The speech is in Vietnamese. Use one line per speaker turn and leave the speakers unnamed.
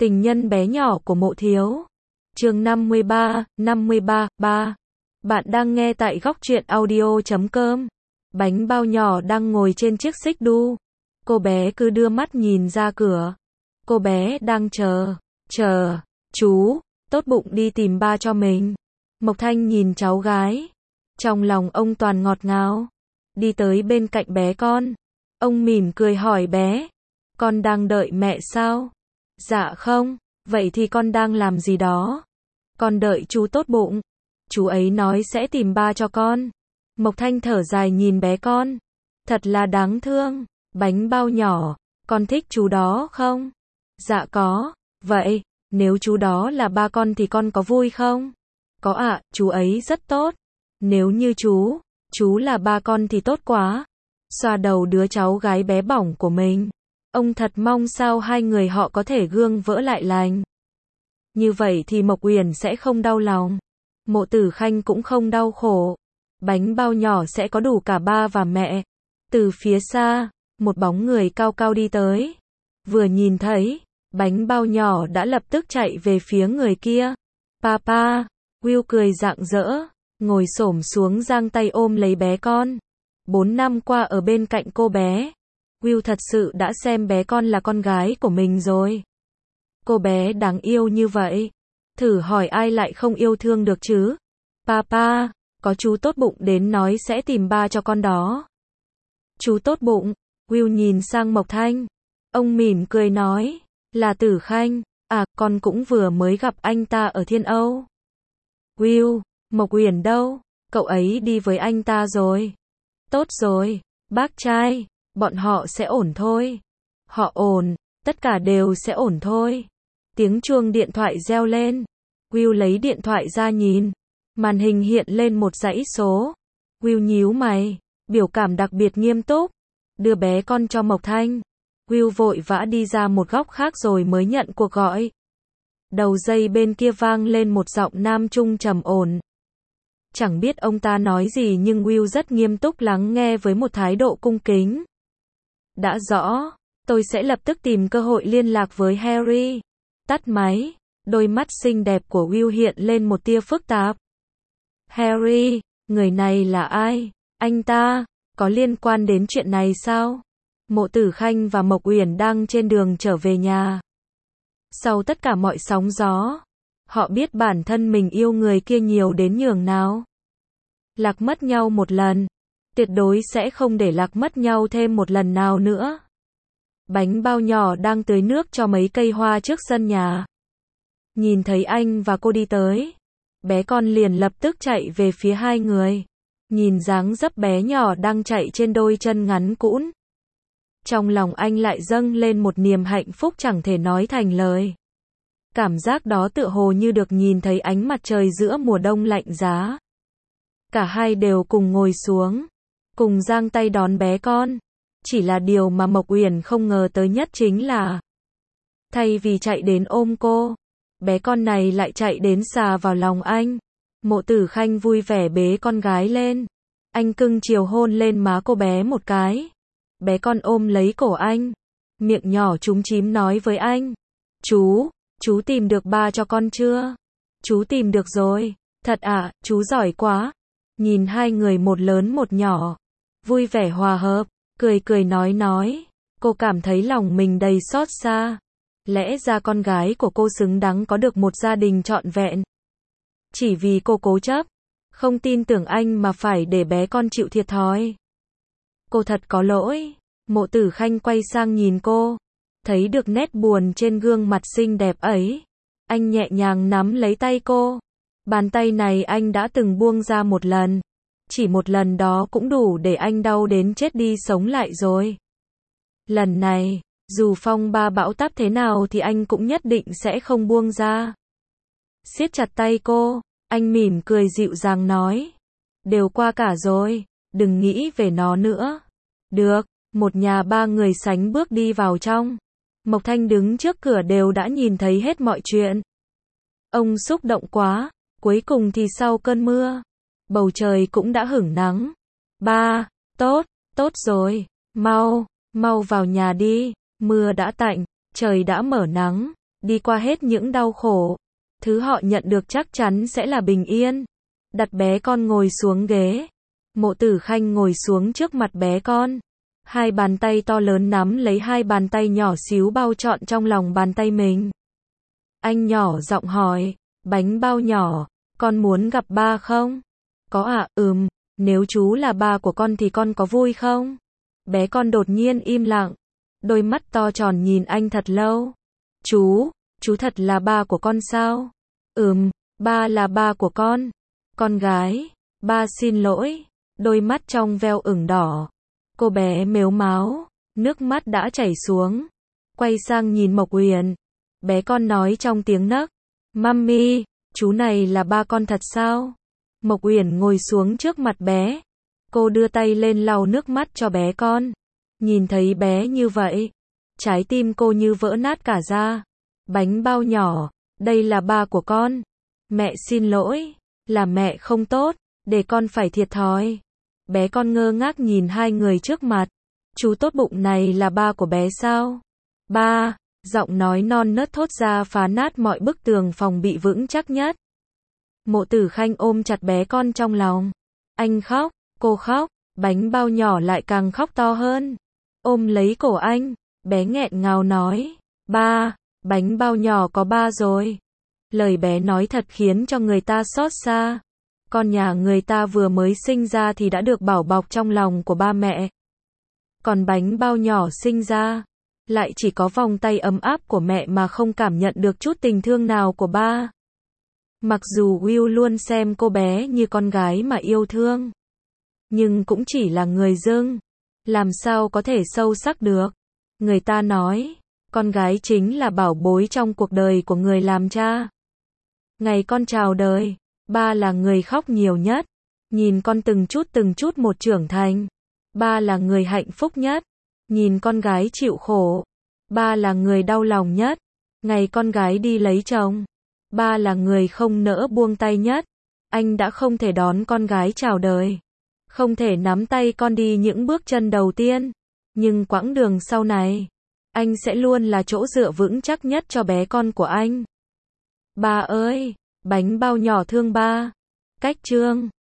Tình nhân bé nhỏ của Mộ Thiếu. Chương 53, 3. Bạn đang nghe tại góc truyện audio.com. Bánh bao nhỏ đang ngồi trên chiếc xích đu. Cô bé cứ đưa mắt nhìn ra cửa. Cô bé đang chờ. Chú, tốt bụng đi tìm ba cho mình. Mộc Thanh nhìn cháu gái. Trong lòng ông toàn ngọt ngào. Đi tới bên cạnh bé con. Ông mỉm cười hỏi bé. Con đang đợi mẹ sao? Dạ không, vậy thì con đang làm gì đó? Con đợi chú tốt bụng. Chú ấy nói sẽ tìm ba cho con. Mộc Thanh thở dài nhìn bé con. Thật là đáng thương. Bánh bao nhỏ, con thích chú đó không? Dạ có. Vậy, nếu chú đó là ba con thì con có vui không? Có ạ, chú ấy rất tốt. Nếu như chú là ba con thì tốt quá. Xoa đầu đứa cháu gái bé bỏng của mình. Ông thật mong sao hai người họ có thể gương vỡ lại lành. Như vậy thì Mộc Uyển sẽ không đau lòng. Mộ Tử Khanh cũng không đau khổ. Bánh bao nhỏ sẽ có đủ cả ba và mẹ. Từ phía xa, một bóng người cao cao đi tới. Vừa nhìn thấy, bánh bao nhỏ đã lập tức chạy về phía người kia. Papa, Will cười rạng rỡ, ngồi xổm xuống giang tay ôm lấy bé con. 4 năm qua ở bên cạnh cô bé, Will thật sự đã xem bé con là con gái của mình rồi. Cô bé đáng yêu như vậy, thử hỏi ai lại không yêu thương được chứ? Papa, có chú tốt bụng đến nói sẽ tìm ba cho con đó. Chú tốt bụng, Will nhìn sang Mộc Thanh. Ông mỉm cười nói, là Tử Khanh, à, con cũng vừa mới gặp anh ta ở Thiên Âu. Will, Mộc Uyển đâu? Cậu ấy đi với anh ta rồi. Tốt rồi, bác trai, bọn họ sẽ ổn thôi. Họ ổn, tất cả đều sẽ ổn thôi. Tiếng chuông điện thoại reo lên. Will lấy điện thoại ra nhìn. Màn hình hiện lên một dãy số. Will nhíu mày, biểu cảm đặc biệt nghiêm túc. Đưa bé con cho Mộc Thanh. Will vội vã đi ra một góc khác rồi mới nhận cuộc gọi. Đầu dây bên kia vang lên một giọng nam trung trầm ổn. Chẳng biết ông ta nói gì nhưng Will rất nghiêm túc lắng nghe với một thái độ cung kính. Đã rõ, tôi sẽ lập tức tìm cơ hội liên lạc với Harry. Tắt máy, đôi mắt xinh đẹp của Will hiện lên một tia phức tạp. Harry, người này là ai? Anh ta, có liên quan đến chuyện này sao? Mộ Tử Khanh và Mộc Uyển đang trên đường trở về nhà. Sau tất cả mọi sóng gió, họ biết bản thân mình yêu người kia nhiều đến nhường nào. Lạc mất nhau một lần, tuyệt đối sẽ không để lạc mất nhau thêm một lần nào nữa. Bánh bao nhỏ đang tưới nước cho mấy cây hoa trước sân nhà. Nhìn thấy anh và cô đi tới, bé con liền lập tức chạy về phía hai người. Nhìn dáng dấp bé nhỏ đang chạy trên đôi chân ngắn cũn. Trong lòng anh lại dâng lên một niềm hạnh phúc chẳng thể nói thành lời. Cảm giác đó tựa hồ như được nhìn thấy ánh mặt trời giữa mùa đông lạnh giá. Cả hai đều cùng ngồi xuống, cùng giang tay đón bé con. Chỉ là điều mà Mộc Uyển không ngờ tới nhất chính là, thay vì chạy đến ôm cô, bé con này lại chạy đến xà vào lòng anh. Mộ Tử Khanh vui vẻ bế con gái lên. Anh cưng chiều hôn lên má cô bé một cái. Bé con ôm lấy cổ anh, miệng nhỏ chúm chím nói với anh. Chú tìm được ba cho con chưa? Chú tìm được rồi. Thật ạ, chú giỏi quá. Nhìn hai người một lớn một nhỏ, vui vẻ hòa hợp, cười nói. Cô cảm thấy lòng mình đầy xót xa. Lẽ ra con gái của cô xứng đáng có được một gia đình trọn vẹn. Chỉ vì cô cố chấp, không tin tưởng anh mà phải để bé con chịu thiệt thòi. Cô thật có lỗi. Mộ Tử Khanh quay sang nhìn cô, thấy được nét buồn trên gương mặt xinh đẹp ấy. Anh nhẹ nhàng nắm lấy tay cô. Bàn tay này anh đã từng buông ra một lần. Chỉ một lần đó cũng đủ để anh đau đến chết đi sống lại rồi. Lần này, dù phong ba bão táp thế nào thì anh cũng nhất định sẽ không buông ra. Siết chặt tay cô, anh mỉm cười dịu dàng nói. Đều qua cả rồi, đừng nghĩ về nó nữa. Được, một nhà ba người sánh bước đi vào trong. Mộc Thanh đứng trước cửa đều đã nhìn thấy hết mọi chuyện. Ông xúc động quá, cuối cùng thì sau cơn mưa, bầu trời cũng đã hửng nắng. Ba, tốt rồi, mau vào nhà đi, mưa đã tạnh, trời đã mở nắng. đi qua hết những đau khổ. Thứ họ nhận được chắc chắn sẽ là bình yên. Đặt bé con ngồi xuống ghế. Mộ Tử Khanh ngồi xuống trước mặt bé con. Hai bàn tay to lớn nắm lấy hai bàn tay nhỏ xíu bao trọn trong lòng bàn tay mình. Anh nhỏ giọng hỏi, bánh bao nhỏ, con muốn gặp ba không? Có ạ, nếu chú là ba của con thì con có vui không? Bé con đột nhiên im lặng, đôi mắt to tròn nhìn anh thật lâu. Chú thật là ba của con sao? Ba là ba của con. Con gái, ba xin lỗi. Đôi mắt trong veo ửng đỏ. Cô bé mếu máo, nước mắt đã chảy xuống. Quay sang nhìn Mộc Uyển. Bé con nói trong tiếng nấc, Mami, chú này là ba con thật sao? Mộc Uyển ngồi xuống trước mặt bé. Cô đưa tay lên lau nước mắt cho bé con. Nhìn thấy bé như vậy, trái tim cô như vỡ nát cả ra. Bánh bao nhỏ, đây là ba của con. Mẹ xin lỗi, là mẹ không tốt, để con phải thiệt thòi. Bé con ngơ ngác nhìn hai người trước mặt. Chú tốt bụng này là ba của bé sao? Ba, giọng nói non nớt thốt ra phá nát mọi bức tường phòng bị vững chắc nhất. Mộ Tử Khanh ôm chặt bé con trong lòng. Anh khóc, cô khóc, bánh bao nhỏ lại càng khóc to hơn. Ôm lấy cổ anh, bé nghẹn ngào nói, ba, bánh bao nhỏ có ba rồi. Lời bé nói thật khiến cho người ta xót xa. Con nhà người ta vừa mới sinh ra thì đã được bảo bọc trong lòng của ba mẹ. Còn bánh bao nhỏ sinh ra, lại chỉ có vòng tay ấm áp của mẹ mà không cảm nhận được chút tình thương nào của ba. Mặc dù Will luôn xem cô bé như con gái mà yêu thương, nhưng cũng chỉ là người dưng, làm sao có thể sâu sắc được. Người ta nói, con gái chính là bảo bối trong cuộc đời của người làm cha. Ngày con chào đời, ba là người khóc nhiều nhất, nhìn con từng chút một trưởng thành. Ba là người hạnh phúc nhất, nhìn con gái chịu khổ. Ba là người đau lòng nhất, ngày con gái đi lấy chồng. Ba là người không nỡ buông tay nhất. Anh đã không thể đón con gái chào đời, không thể nắm tay con đi những bước chân đầu tiên, nhưng quãng đường sau này, anh sẽ luôn là chỗ dựa vững chắc nhất cho bé con của anh. Ba ơi, bánh bao nhỏ thương ba. Cách chương